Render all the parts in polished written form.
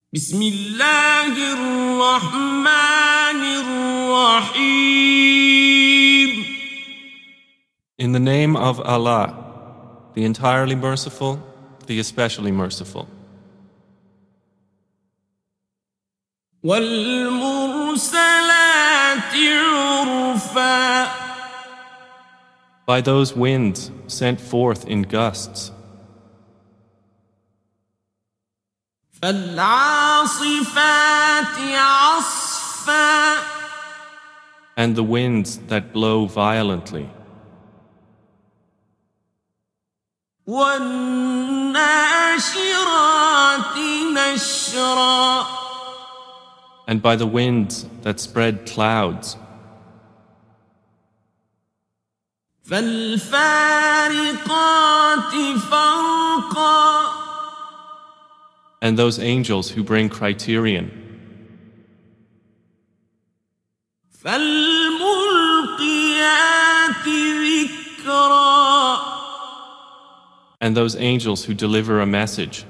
بسم الله الرحمن الرحيم. In the name of Allah, the entirely merciful, the especially merciful. والمرسلات عرفا. By those winds sent forth in gusts, فالعاصفات عصفا. and the winds that blow violently, والناشرات نشرا. and by the winds that spread clouds, فالفارقات فرقا. and those angels who bring criterion, فالملقيات ذكرا. and those angels who deliver a message,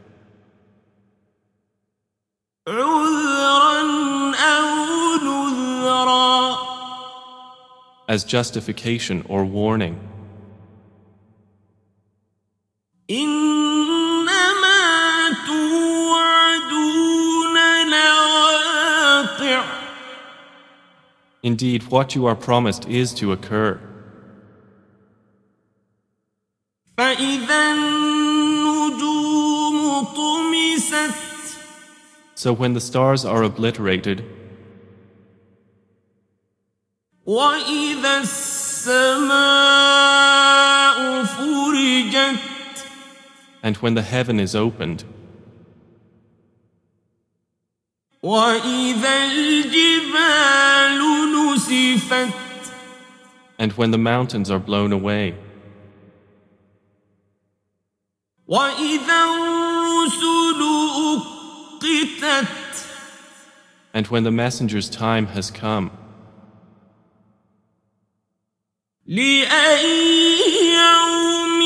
عذرا أو نذرا. as justification or warning. إنما توعدون لواقع. Indeed, what you are promised is to occur. فإذا النجوم طمست. So when the stars are obliterated, وإذا السماء فرجت. and when the heaven is opened, وإذا الجبال نسفت. and when the mountains are blown away, وإذا الرسل أقتت. and when the messenger's time has come, لأي يوم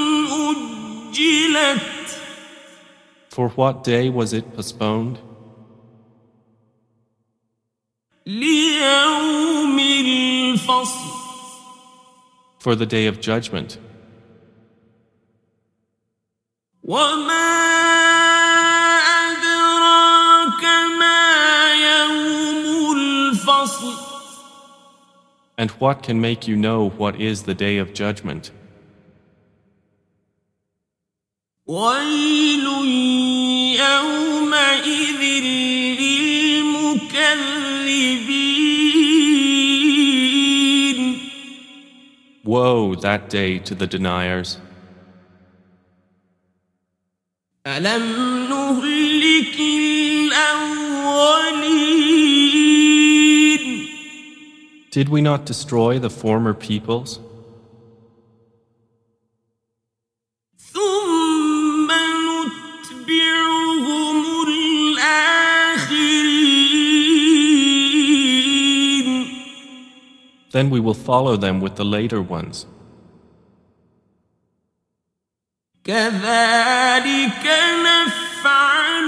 أجلت. for what day was it postponed? ليوم الفصل. For the day of judgment. وما أدراك ما يوم الفصل. And what can make you know what is the day of judgment? ويل يومئذ للمكذبين. Woe that day to the deniers. ألم نهلك الأولين. Did we not destroy the former peoples? ثم نتبعهم الآخرين. Then we will follow them with the later ones. كذلك نفعل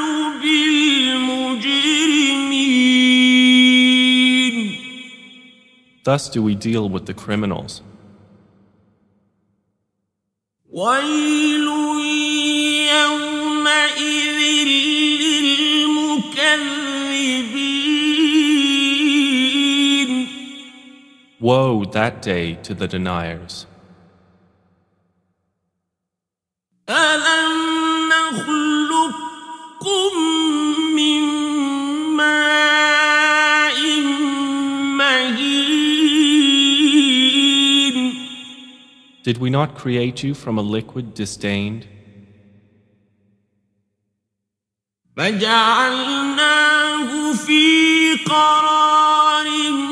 بالمجرمين. Thus do we deal with the criminals. ويل يومئذ للمكذبين. Woe that day to the deniers. ألم نخلقكم من ماء مهين. Did we not create you from a liquid disdained? فجعلناه في قرار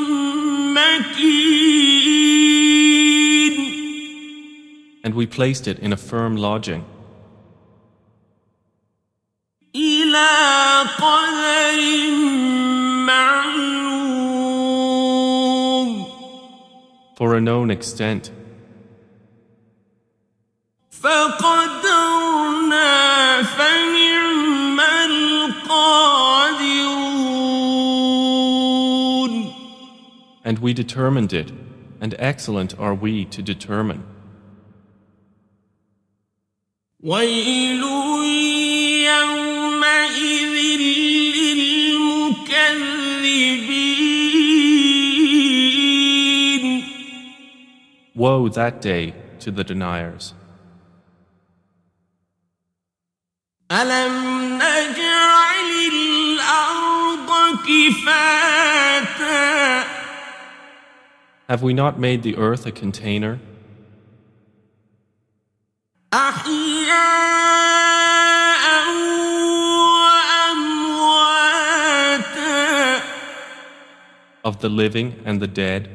مكين. And we placed it in a firm lodging. إلى قدر معلوم. For a known extent. فقدرنا فنعم القادرون. And we determined it, and excellent are we to determine. ويل يومئذ للمكذبين. Woe that day to the deniers. ألم نجعل الأرض كفاتا. Have we not made the earth a container? أحياء وأمواتا. Of the living and the dead?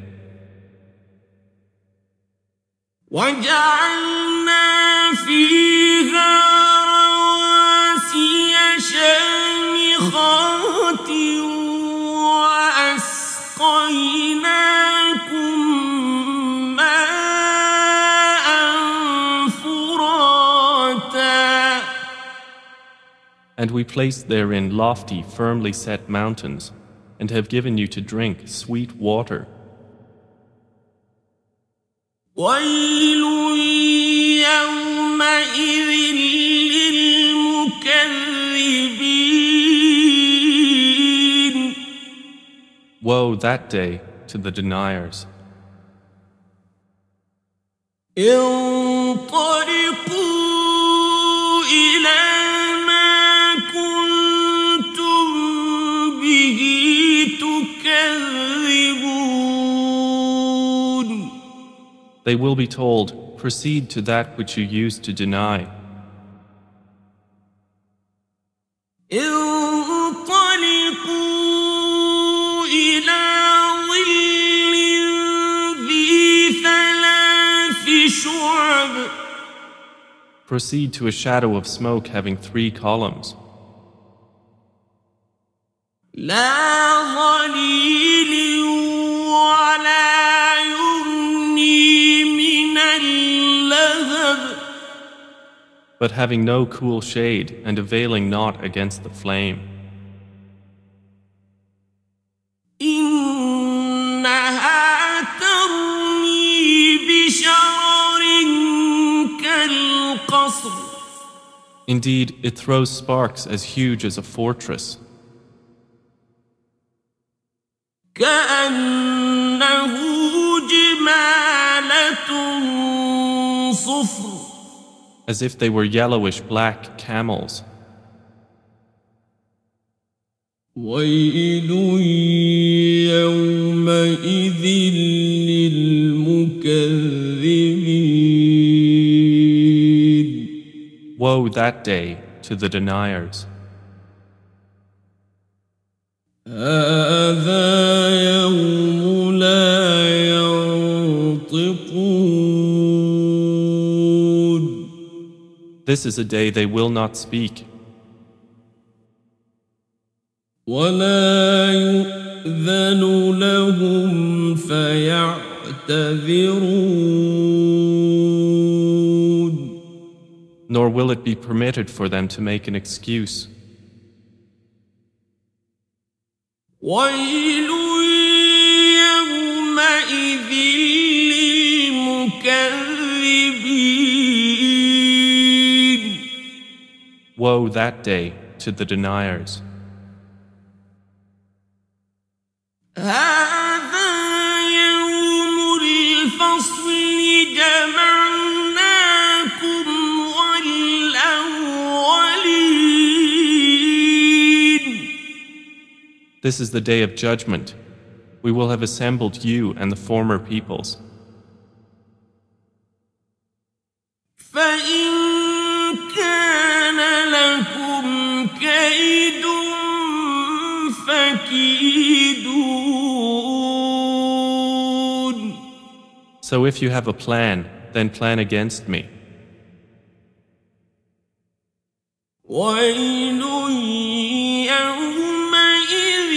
وجعلنا فيها رواسي شامخات وأسقيناكم ماء فراتا. And we placed therein lofty, firmly set mountains, and have given you to drink sweet water. ويل يومئذ للمكذبين. Woe that day to the deniers. انطلقوا إلى ما كنتم به تكذبون. They will be told, proceed to that which you used to deny. انطلقوا إلى ظل ذي ثلاث شعب. Proceed to a shadow of smoke having 3 columns, لا ظليل ولا يغني من اللهب. but having no cool shade and availing not against the flame. إنها ترمي بشرر كالقصر. Indeed, it throws sparks as huge as a fortress, كأنه جمالة صفر. as if they were yellowish black camels. ويل يومئذ للمكذبين. Woe that day to the deniers. هذا يوم لا ينطقون. This is a day they will not speak, ولا يؤذن لهم فيعتذرون. nor will it be permitted for them to make an excuse. ويل يومئذ للمكذبين. Woe that day to the deniers. هذا يوم الفصل جمعناكم والأولين. This is the day of judgment. We will have assembled you and the former peoples. فإن كان لكم كيد فكيدون. So if you have a plan, then plan against me. ويل يومئذ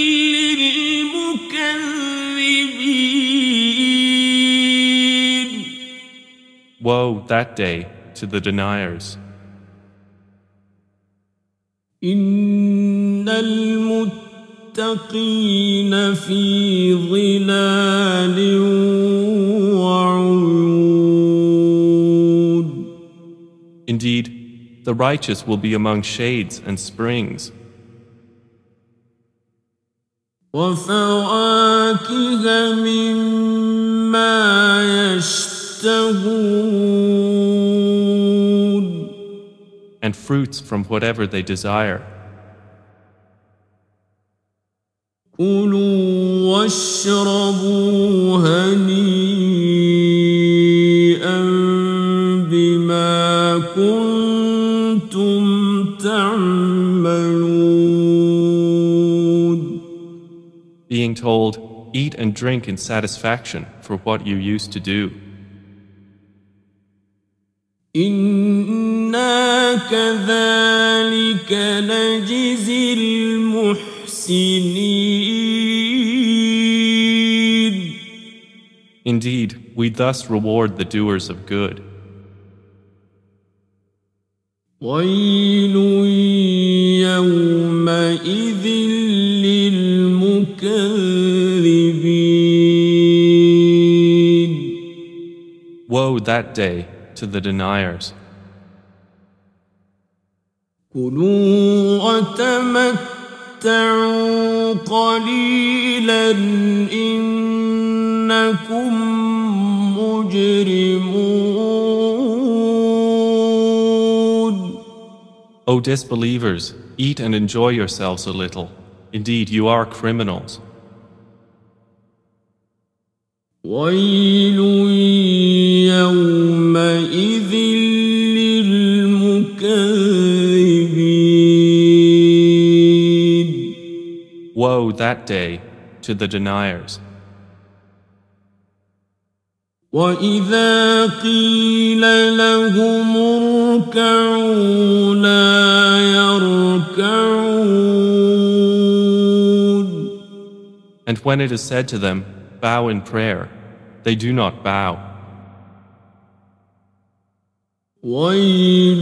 للمكذبين. Woe that day to the deniers. إن المتقين للمتقين في ظلال وعيون. Indeed, the righteous will be among shades and springs, وفواكه مما يشتهون. and fruits from whatever they desire. كلوا واشربوا هنيئا بما كنتم تعملون. Being told, eat and drink in satisfaction for what you used to do. إنا كذلك نجزي المحسنين. Indeed, we thus reward the doers of good. ويل يومئذ للمكذبين. Woe that day to the deniers. كلوا وتمتعوا قليلا إنكم مجرمون. O disbelievers, eat and enjoy yourselves a little. Indeed, you are criminals. ويل يومئذ للمكذبين. Woe that day to the deniers. وإذا قيل لهم اركعوا لا يركعون. And when it is said to them, bow in prayer, they do not bow. ويل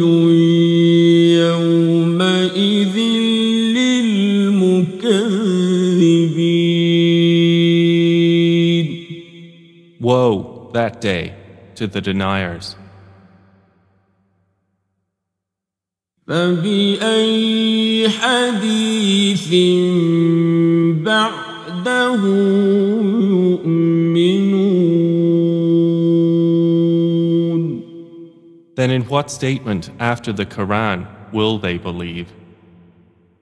يومئذ للمكذبين. Woe that day to the deniers. فبأي حديث بعده يؤمنون. Then in what statement after the Quran will they believe?